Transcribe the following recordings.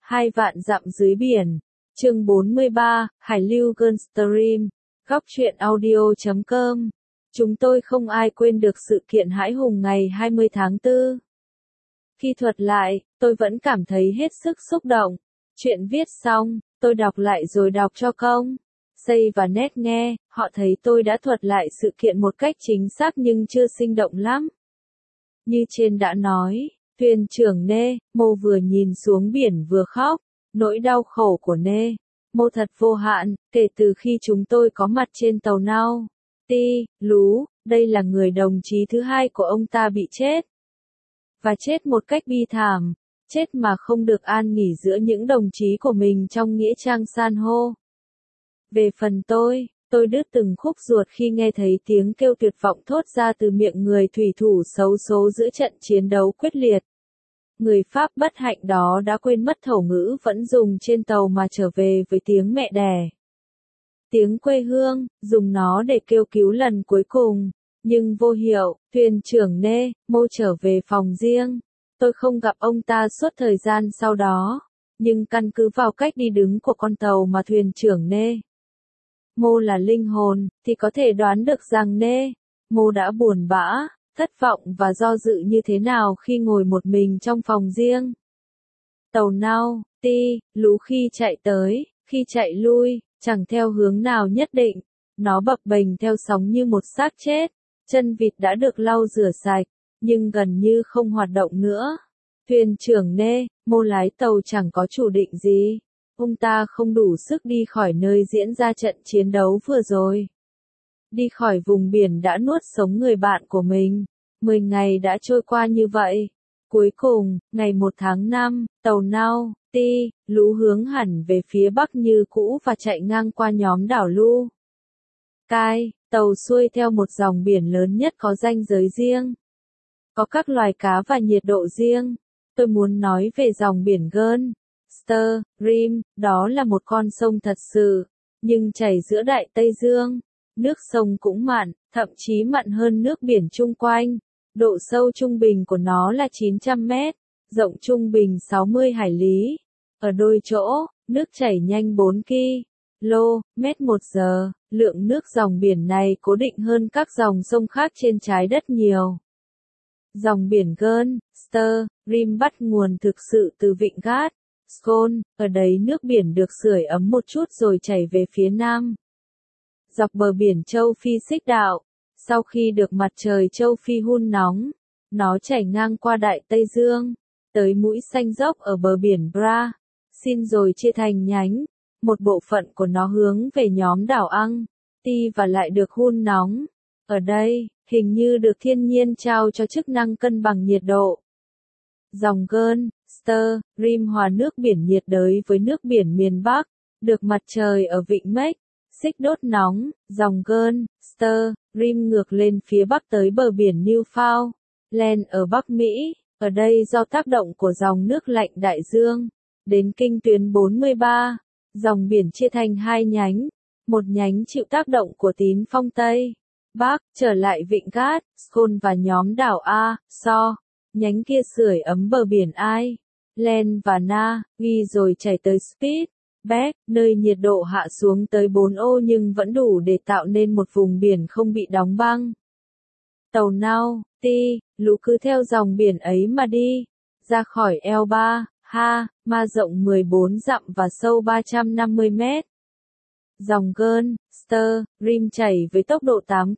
2 vạn dặm dưới biển. Chương 43, Hải lưu Gulfstream. Góc truyện audio.com. Chúng tôi không ai quên được sự kiện hãi hùng ngày 20 tháng 4. Khi thuật lại, tôi vẫn cảm thấy hết sức xúc động. Chuyện viết xong, tôi đọc lại rồi đọc cho công, Say và Ned nghe, họ thấy tôi đã thuật lại sự kiện một cách chính xác nhưng chưa sinh động lắm. Như trên đã nói, thuyền trưởng Nemo vừa nhìn xuống biển vừa khóc, nỗi đau khổ của Nemo thật vô hạn, kể từ khi chúng tôi có mặt trên tàu Nautilus, đây là người đồng chí thứ hai của ông ta bị chết. Và chết một cách bi thảm, chết mà không được an nghỉ giữa những đồng chí của mình trong nghĩa trang san hô. Về phần tôi đứt từng khúc ruột khi nghe thấy tiếng kêu tuyệt vọng thốt ra từ miệng người thủy thủ xấu số giữa trận chiến đấu quyết liệt. Người Pháp bất hạnh đó đã quên mất thổ ngữ vẫn dùng trên tàu mà trở về với tiếng mẹ đẻ. Tiếng quê hương, dùng nó để kêu cứu lần cuối cùng, nhưng vô hiệu. Thuyền trưởng Nemo trở về phòng riêng. Tôi không gặp ông ta suốt thời gian sau đó, nhưng căn cứ vào cách đi đứng của con tàu mà thuyền trưởng Nemo là linh hồn, thì có thể đoán được rằng Nemo đã buồn bã, thất vọng và do dự như thế nào khi ngồi một mình trong phòng riêng. Tàu Nautilus khi chạy tới, khi chạy lui, chẳng theo hướng nào nhất định, nó bập bềnh theo sóng như một xác chết. Chân vịt đã được lau rửa sạch, nhưng gần như không hoạt động nữa. Thuyền trưởng Nemo lái tàu chẳng có chủ định gì. Ông ta không đủ sức đi khỏi nơi diễn ra trận chiến đấu vừa rồi. Đi khỏi vùng biển đã nuốt sống người bạn của mình. 10 ngày đã trôi qua như vậy. Cuối cùng, ngày 1 tháng 5, tàu Nautilus hướng hẳn về phía bắc như cũ và chạy ngang qua nhóm đảo Lu-Cai. Tàu xuôi theo một dòng biển lớn nhất có ranh giới riêng. Có các loài cá và nhiệt độ riêng. Tôi muốn nói về dòng biển Gulfstream, đó là một con sông thật sự, nhưng chảy giữa Đại Tây Dương. Nước sông cũng mặn, thậm chí mặn hơn nước biển chung quanh. Độ sâu trung bình của nó là 900 mét, rộng trung bình 60 hải lý. Ở đôi chỗ, nước chảy nhanh 4 km/h. Lượng nước dòng biển này cố định hơn các dòng sông khác trên trái đất nhiều. Dòng biển Gulfstream bắt nguồn thực sự từ vịnh Gascogne, ở đấy nước biển được sưởi ấm một chút rồi chảy về phía nam. Dọc bờ biển châu Phi xích đạo, sau khi được mặt trời châu Phi hun nóng, nó chảy ngang qua Đại Tây Dương, tới mũi xanh dốc ở bờ biển Brazil rồi chia thành nhánh. Một bộ phận của nó hướng về nhóm đảo Antilles và lại được hun nóng. Ở đây, hình như được thiên nhiên trao cho chức năng cân bằng nhiệt độ. Dòng Gulfstream hòa nước biển nhiệt đới với nước biển miền Bắc, được mặt trời ở vịnh Mexico đốt nóng. Dòng Gulfstream ngược lên phía bắc tới bờ biển Newfoundland ở Bắc Mỹ, ở đây do tác động của dòng nước lạnh đại dương, đến kinh tuyến 43. Dòng biển chia thành 2 nhánh, một nhánh chịu tác động của tín phong Tây Bắc, trở lại vịnh Gascogne và nhóm đảo Azores, nhánh kia sưởi ấm bờ biển Ireland và Naui rồi chảy tới Spitzbergen, nơi nhiệt độ hạ xuống tới 4 ô nhưng vẫn đủ để tạo nên một vùng biển không bị đóng băng. Tàu Nautilus cứ theo dòng biển ấy mà đi, ra khỏi eo Bahama rộng 14 dặm và sâu 350 mét. Dòng Gulfstream chảy với tốc độ 8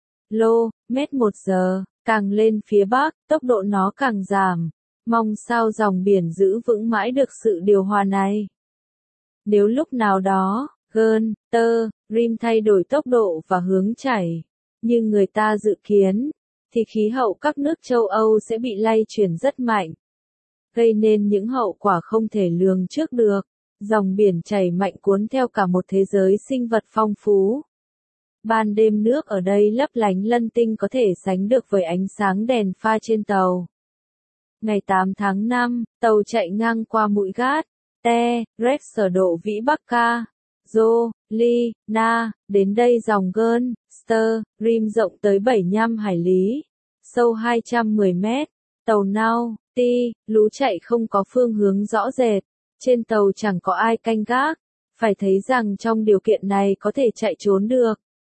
km/h, càng lên phía bắc, tốc độ nó càng giảm. Mong sao dòng biển giữ vững mãi được sự điều hòa này. Nếu lúc nào đó, Gulfstream thay đổi tốc độ và hướng chảy, như người ta dự kiến, thì khí hậu các nước châu Âu sẽ bị lay chuyển rất mạnh, gây nên những hậu quả không thể lường trước được. Dòng biển chảy mạnh cuốn theo cả một thế giới sinh vật phong phú. Ban đêm nước ở đây lấp lánh lân tinh có thể sánh được với ánh sáng đèn pha trên tàu. Ngày 8 tháng 5, tàu chạy ngang qua mũi Gat-Teres ở độ vĩ Bắc Carolina, đến đây dòng Gulfstream rộng tới 75 hải lý, sâu 210 mét. Tàu Nautilus chạy không có phương hướng rõ rệt, Trên tàu chẳng có ai canh gác, phải thấy rằng trong điều kiện này có thể chạy trốn được.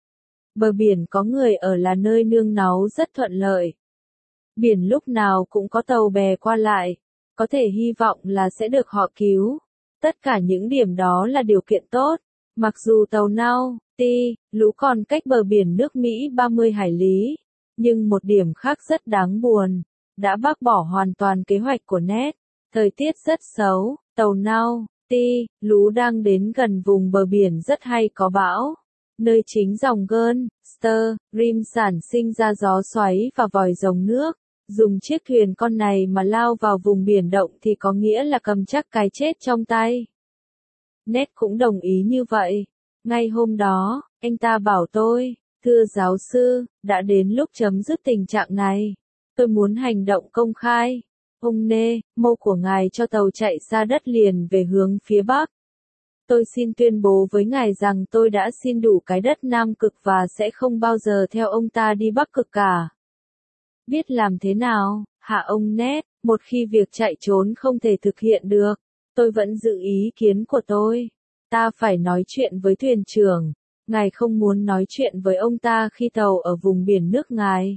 Bờ biển có người ở là nơi nương náu rất thuận lợi. Biển lúc nào cũng có tàu bè qua lại, có thể hy vọng là sẽ được họ cứu. Tất cả những điểm đó là điều kiện tốt. Mặc dù tàu Nau, Ti, Lũ còn cách bờ biển nước Mỹ 30 hải lý, nhưng một điểm khác rất đáng buồn, đã bác bỏ hoàn toàn kế hoạch của Ned. Thời tiết rất xấu, tàu Nau, Ti, Lũ đang đến gần vùng bờ biển rất hay có bão. Nơi chính dòng Gơn, Rim sản sinh ra gió xoáy và vòi rồng nước. Dùng chiếc thuyền con này mà lao vào vùng biển động thì có nghĩa là cầm chắc cái chết trong tay. Ned cũng đồng ý như vậy. Ngay hôm đó, anh ta bảo tôi, thưa giáo sư, đã đến lúc chấm dứt tình trạng này. Tôi muốn hành động công khai. Ông Nemo của ngài cho tàu chạy xa đất liền về hướng phía bắc. Tôi xin tuyên bố với ngài rằng tôi đã xin đủ cái đất Nam Cực và sẽ không bao giờ theo ông ta đi Bắc Cực cả. Biết làm thế nào, hả ông Ned, một khi việc chạy trốn không thể thực hiện được, tôi vẫn giữ ý kiến của tôi. Ta phải nói chuyện với thuyền trưởng, ngài không muốn nói chuyện với ông ta khi tàu ở vùng biển nước ngài.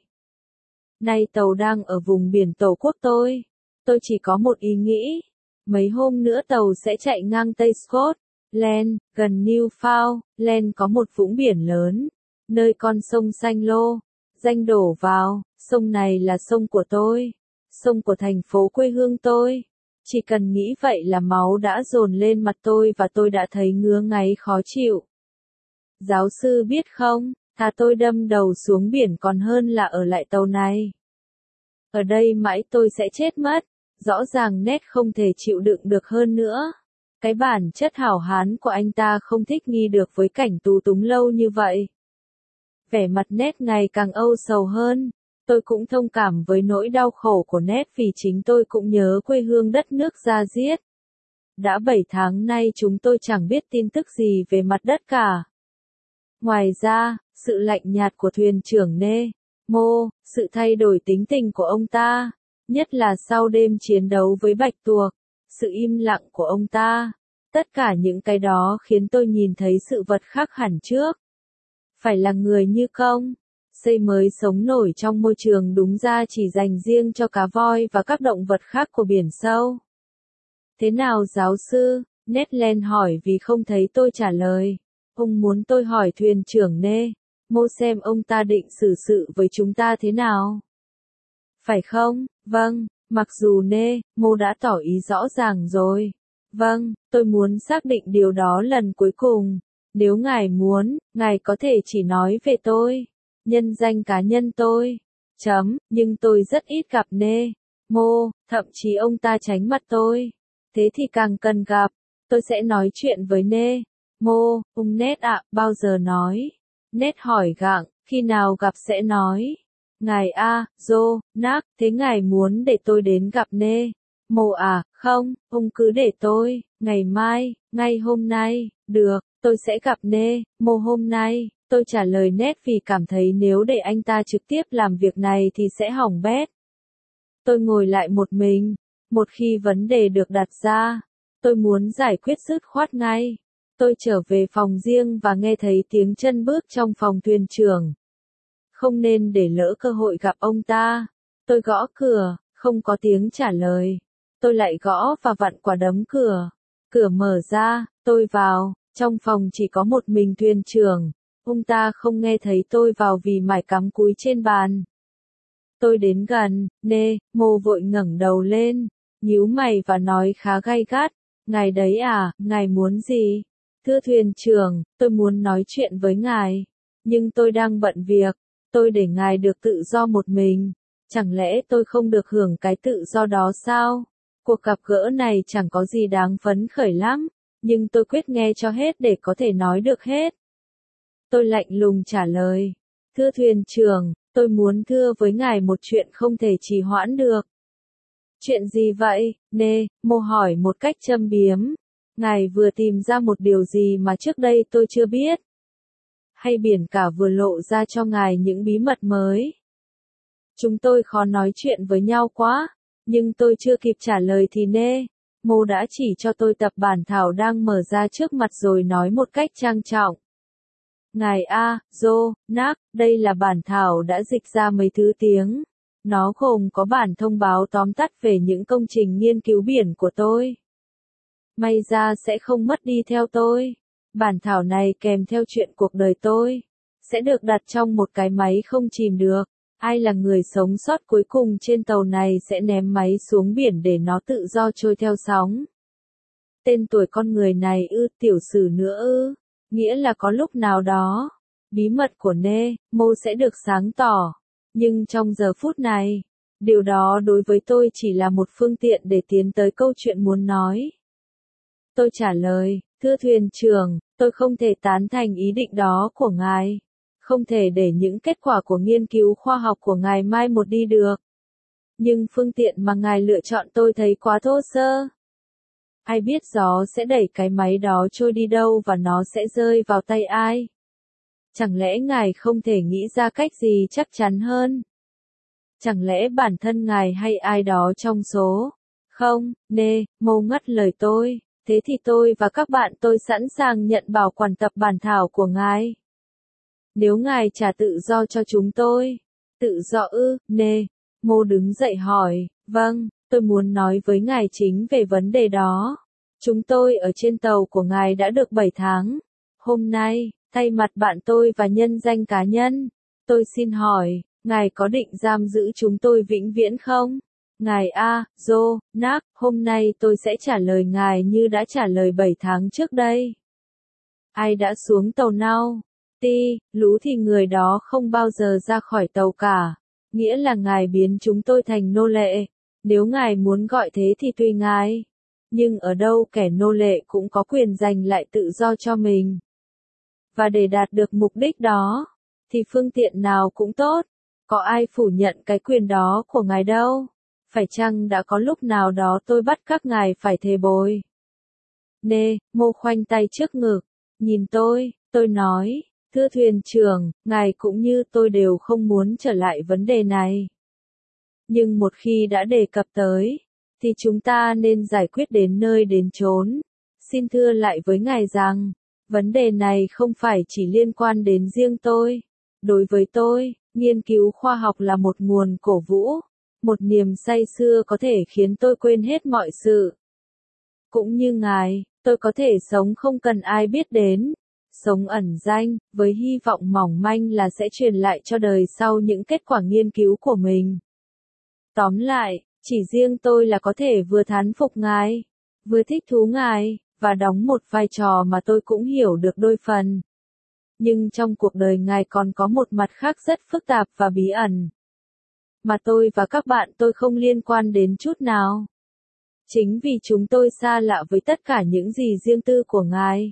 Nay tàu đang ở vùng biển tổ quốc tôi chỉ có một ý nghĩ, mấy hôm nữa tàu sẽ chạy ngang Tây Scotland, gần Newfoundland có một vũng biển lớn, nơi con sông Xanh Lô danh đổ vào. Sông này là sông của tôi, sông của thành phố quê hương tôi. Chỉ cần nghĩ vậy là máu đã dồn lên mặt tôi và tôi đã thấy ngứa ngáy khó chịu. Giáo sư biết không, thà tôi đâm đầu xuống biển còn hơn là ở lại tàu này. Ở đây mãi tôi sẽ chết mất. Rõ ràng Ned không thể chịu đựng được hơn nữa. Cái bản chất hảo hán của anh ta không thích nghi được với cảnh tù túng lâu như vậy. Vẻ mặt Ned ngày càng âu sầu hơn. Tôi cũng thông cảm với nỗi đau khổ của Ned vì chính tôi cũng nhớ quê hương đất nước da diết. Đã 7 tháng nay chúng tôi chẳng biết tin tức gì về mặt đất cả. Ngoài ra, sự lạnh nhạt của thuyền trưởng Nemo, sự thay đổi tính tình của ông ta, nhất là sau đêm chiến đấu với Bạch Tuộc, sự im lặng của ông ta, tất cả những cái đó khiến tôi nhìn thấy sự vật khác hẳn trước. Phải là người như công xây mới sống nổi trong môi trường đúng ra chỉ dành riêng cho cá voi và các động vật khác của biển sâu. Thế nào giáo sư? Ned Land hỏi vì không thấy tôi trả lời. Ông muốn tôi hỏi thuyền trưởng Nemo xem ông ta định xử sự với chúng ta thế nào. Phải không? Vâng, mặc dù Nemo đã tỏ ý rõ ràng rồi. Vâng, tôi muốn xác định điều đó lần cuối cùng. Nếu ngài muốn, ngài có thể chỉ nói về tôi. Nhân danh cá nhân tôi. Nhưng tôi rất ít gặp Nemo, thậm chí ông ta tránh mặt tôi. Thế thì càng cần gặp. Tôi sẽ nói chuyện với Nemo, ông Ned ạ, bao giờ nói? Ned hỏi gặng, khi nào gặp sẽ nói. Ngài Jonas, thế ngài muốn để tôi đến gặp Nemo à? Không, ông cứ để tôi, ngày mai, ngay hôm nay, được, tôi sẽ gặp Nemo hôm nay. Tôi trả lời Ned vì cảm thấy nếu để anh ta trực tiếp làm việc này thì sẽ hỏng bét. Tôi ngồi lại một mình. Một khi vấn đề được đặt ra, tôi muốn giải quyết dứt khoát ngay. Tôi trở về phòng riêng và nghe thấy tiếng chân bước trong phòng thuyền trưởng. Không nên để lỡ cơ hội gặp ông ta. Tôi gõ cửa, không có tiếng trả lời. Tôi lại gõ và vặn quả đấm cửa. Cửa mở ra, tôi vào, trong phòng chỉ có một mình thuyền trưởng. Ông ta không nghe thấy tôi vào vì mải cắm cúi trên bàn. Tôi đến gần, Nemo vội ngẩng đầu lên, nhíu mày và nói khá gay gắt, ngài đấy à, ngài muốn gì? Thưa thuyền trưởng, tôi muốn nói chuyện với ngài, nhưng tôi đang bận việc, tôi để ngài được tự do một mình, chẳng lẽ tôi không được hưởng cái tự do đó sao? Cuộc gặp gỡ này chẳng có gì đáng phấn khởi lắm, nhưng tôi quyết nghe cho hết để có thể nói được hết. Tôi lạnh lùng trả lời, thưa thuyền trưởng, tôi muốn thưa với ngài một chuyện không thể trì hoãn được. Chuyện gì vậy? Nemo hỏi một cách châm biếm. Ngài vừa tìm ra một điều gì mà trước đây tôi chưa biết? Hay biển cả vừa lộ ra cho ngài những bí mật mới? Chúng tôi khó nói chuyện với nhau quá, nhưng tôi chưa kịp trả lời thì Mô đã chỉ cho tôi tập bản thảo đang mở ra trước mặt rồi nói một cách trang trọng. Ngài A. Jonas, đây là bản thảo đã dịch ra mấy thứ tiếng. Nó gồm có bản thông báo tóm tắt về những công trình nghiên cứu biển của tôi. May ra sẽ không mất đi theo tôi. Bản thảo này kèm theo chuyện cuộc đời tôi. Sẽ được đặt trong một cái máy không chìm được. Ai là người sống sót cuối cùng trên tàu này sẽ ném máy xuống biển để nó tự do trôi theo sóng. Tên tuổi con người này tiểu sử nữa nghĩa là có lúc nào đó, bí mật của Nemo sẽ được sáng tỏ. Nhưng trong giờ phút này, điều đó đối với tôi chỉ là một phương tiện để tiến tới câu chuyện muốn nói. Tôi trả lời, thưa thuyền trưởng, tôi không thể tán thành ý định đó của ngài. Không thể để những kết quả của nghiên cứu khoa học của ngài mai một đi được. Nhưng phương tiện mà ngài lựa chọn tôi thấy quá thô sơ. Ai biết gió sẽ đẩy cái máy đó trôi đi đâu và nó sẽ rơi vào tay ai? Chẳng lẽ ngài không thể nghĩ ra cách gì chắc chắn hơn? Chẳng lẽ bản thân ngài hay ai đó trong số? Không, Nemo ngắt lời tôi. Thế thì tôi và các bạn tôi sẵn sàng nhận bảo quản tập bản thảo của ngài. Nếu ngài trả tự do cho chúng tôi. Tự do Nemo đứng dậy hỏi, vâng, tôi muốn nói với ngài chính về vấn đề đó. Chúng tôi ở trên tàu của ngài đã được 7 tháng. Hôm nay, thay mặt bạn tôi và nhân danh cá nhân, tôi xin hỏi, ngài có định giam giữ chúng tôi vĩnh viễn không? Ngài A. Jonas, hôm nay tôi sẽ trả lời ngài như đã trả lời 7 tháng trước đây. Ai đã xuống tàu nào? Lú thì người đó không bao giờ ra khỏi tàu cả. Nghĩa là ngài biến chúng tôi thành nô lệ. Nếu ngài muốn gọi thế thì tùy ngài. Nhưng ở đâu kẻ nô lệ cũng có quyền giành lại tự do cho mình. Và để đạt được mục đích đó, thì phương tiện nào cũng tốt. Có ai phủ nhận cái quyền đó của ngài đâu. Phải chăng đã có lúc nào đó tôi bắt các ngài phải thề bồi? Nemo khoanh tay trước ngực, nhìn tôi nói, thưa thuyền trưởng, ngài cũng như tôi đều không muốn trở lại vấn đề này. Nhưng một khi đã đề cập tới, thì chúng ta nên giải quyết đến nơi đến chốn. Xin thưa lại với ngài rằng, vấn đề này không phải chỉ liên quan đến riêng tôi. Đối với tôi, nghiên cứu khoa học là một nguồn cổ vũ, một niềm say sưa có thể khiến tôi quên hết mọi sự. Cũng như ngài, tôi có thể sống không cần ai biết đến, sống ẩn danh, với hy vọng mỏng manh là sẽ truyền lại cho đời sau những kết quả nghiên cứu của mình. Tóm lại, chỉ riêng tôi là có thể vừa thán phục ngài, vừa thích thú ngài, và đóng một vai trò mà tôi cũng hiểu được đôi phần. Nhưng trong cuộc đời ngài còn có một mặt khác rất phức tạp và bí ẩn, mà tôi và các bạn tôi không liên quan đến chút nào. Chính vì chúng tôi xa lạ với tất cả những gì riêng tư của ngài,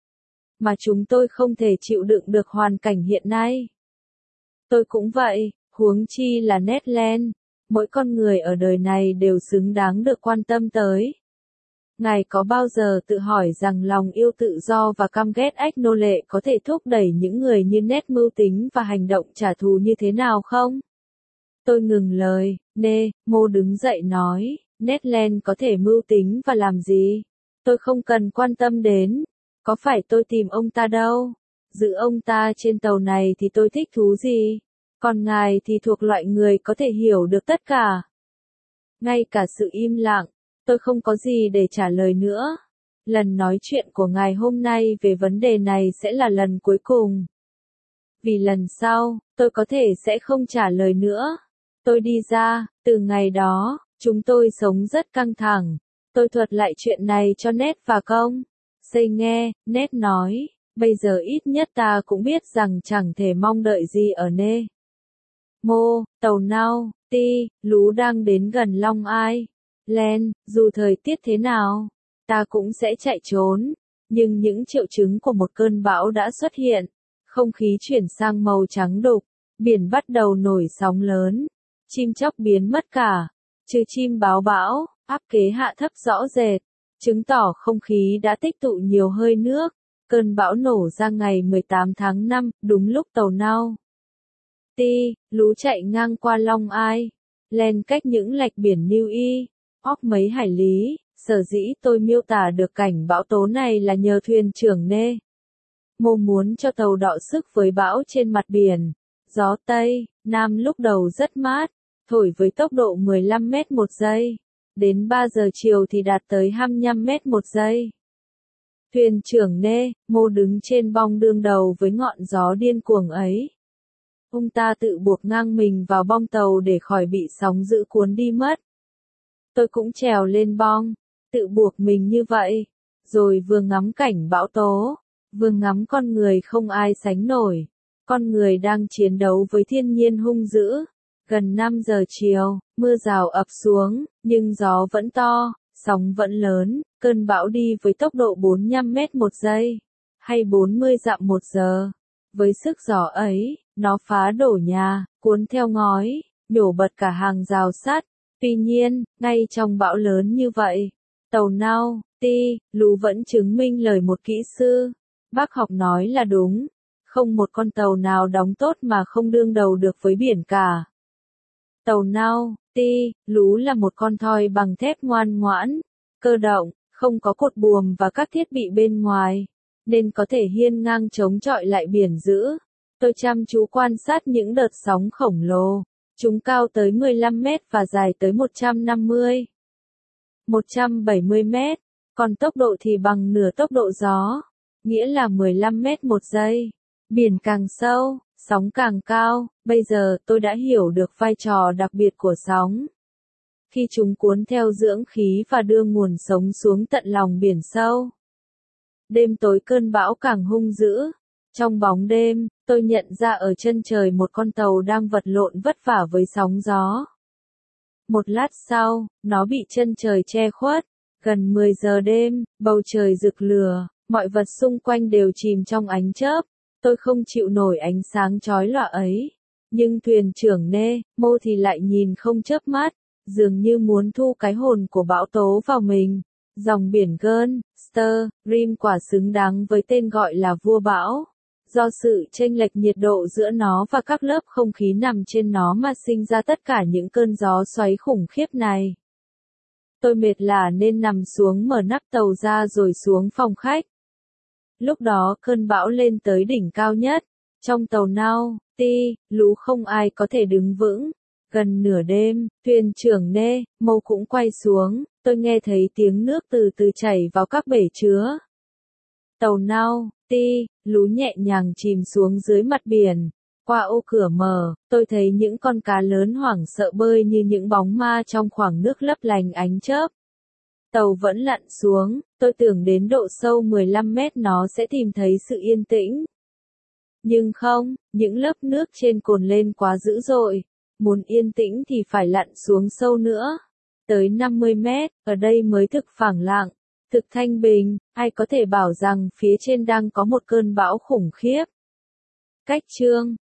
mà chúng tôi không thể chịu đựng được hoàn cảnh hiện nay. Tôi cũng vậy, huống chi là Ned Land. Mỗi con người ở đời này đều xứng đáng được quan tâm tới. Ngài có bao giờ tự hỏi rằng lòng yêu tự do và căm ghét ách nô lệ có thể thúc đẩy những người như Ned mưu tính và hành động trả thù như thế nào không? Tôi ngừng lời, Nemo đứng dậy nói, Ned Land có thể mưu tính và làm gì? Tôi không cần quan tâm đến. Có phải tôi tìm ông ta đâu? Giữ ông ta trên tàu này thì tôi thích thú gì? Còn ngài thì thuộc loại người có thể hiểu được tất cả. Ngay cả sự im lặng, tôi không có gì để trả lời nữa. Lần nói chuyện của ngài hôm nay về vấn đề này sẽ là lần cuối cùng. Vì lần sau, tôi có thể sẽ không trả lời nữa. Tôi đi ra, từ ngày đó, chúng tôi sống rất căng thẳng. Tôi thuật lại chuyện này cho Ned và công. Xây nghe, Ned nói, bây giờ ít nhất ta cũng biết rằng chẳng thể mong đợi gì ở tàu nào, lú đang đến gần Long Island, dù thời tiết thế nào, ta cũng sẽ chạy trốn. Nhưng những triệu chứng của một cơn bão đã xuất hiện, không khí chuyển sang màu trắng đục, biển bắt đầu nổi sóng lớn, chim chóc biến mất cả, trừ chim báo bão, áp kế hạ thấp rõ rệt, chứng tỏ không khí đã tích tụ nhiều hơi nước. Cơn bão nổ ra ngày 18 tháng 5, đúng lúc tàu nào. Lú chạy ngang qua Long Island cách những lạch biển New York mấy hải lý, Sở dĩ tôi miêu tả được cảnh bão tố này là nhờ thuyền trưởng Nê. Mô muốn cho tàu đọ sức với bão trên mặt biển. Gió Tây, Nam lúc đầu rất mát, thổi với tốc độ 15 mét một giây. Đến 3 giờ chiều thì đạt tới 25 mét một giây. Thuyền trưởng Nê, Mô đứng trên bong đương đầu với ngọn gió điên cuồng ấy. Ông ta tự buộc ngang mình vào bong tàu để khỏi bị sóng dữ cuốn đi mất. Tôi cũng trèo lên bong, tự buộc mình như vậy, rồi vừa ngắm cảnh bão tố, vừa ngắm con người không ai sánh nổi. Con người đang chiến đấu với thiên nhiên hung dữ. Gần 5 giờ chiều, mưa rào ập xuống, nhưng gió vẫn to, sóng vẫn lớn, cơn bão đi với tốc độ 45 mét một giây, hay 40 dặm một giờ. Với sức gió ấy, nó phá đổ nhà, cuốn theo ngói, nhổ bật cả hàng rào sắt. Tuy nhiên, ngay trong bão lớn như vậy, tàu Nau, Ti, Lú vẫn chứng minh lời một kỹ sư. Bác học nói là đúng, không một con tàu nào đóng tốt mà không đương đầu được với biển cả. Tàu Nau, Ti, Lú là một con thoi bằng thép ngoan ngoãn, cơ động, không có cột buồm và các thiết bị bên ngoài, nên có thể hiên ngang chống chọi lại biển dữ. Tôi chăm chú quan sát những đợt sóng khổng lồ. Chúng cao tới 15 mét và dài tới 170 mét, còn tốc độ thì bằng nửa tốc độ gió, nghĩa là 15 mét một giây. Biển càng sâu, sóng càng cao, bây giờ tôi đã hiểu được vai trò đặc biệt của sóng. Khi chúng cuốn theo dưỡng khí và đưa nguồn sống xuống tận lòng biển sâu. Đêm tối cơn bão càng hung dữ. Trong bóng đêm, tôi nhận ra ở chân trời một con tàu đang vật lộn vất vả với sóng gió. Một lát sau, nó bị chân trời che khuất. Gần 10 giờ đêm, bầu trời rực lửa, mọi vật xung quanh đều chìm trong ánh chớp. Tôi không chịu nổi ánh sáng chói lòa ấy. Nhưng thuyền trưởng Nê, Mô thì lại nhìn không chớp mắt, dường như muốn thu cái hồn của bão tố vào mình. Dòng biển Gulf Stream quả xứng đáng với tên gọi là vua bão. Do sự chênh lệch nhiệt độ giữa nó và các lớp không khí nằm trên nó mà sinh ra tất cả những cơn gió xoáy khủng khiếp này. Tôi mệt lả nên nằm xuống mở nắp tàu ra rồi xuống phòng khách. Lúc đó cơn bão lên tới đỉnh cao nhất. Trong tàu Nau, Ti, Lú không ai có thể đứng vững. Gần nửa đêm, thuyền trưởng Nê, Mô cũng quay xuống. Tôi nghe thấy tiếng nước từ từ chảy vào các bể chứa. Tàu Nau, Ti, Lú nhẹ nhàng chìm xuống dưới mặt biển. Qua ô cửa mở, tôi thấy những con cá lớn hoảng sợ bơi như những bóng ma trong khoảng nước lấp lánh ánh chớp. Tàu vẫn lặn xuống, tôi tưởng đến độ sâu 15 mét nó sẽ tìm thấy sự yên tĩnh. Nhưng không, những lớp nước trên cồn lên quá dữ dội. Muốn yên tĩnh thì phải lặn xuống sâu nữa. Tới 50 mét, ở đây mới thực phẳng lặng, thực thanh bình, ai có thể bảo rằng phía trên đang có một cơn bão khủng khiếp. Cách chương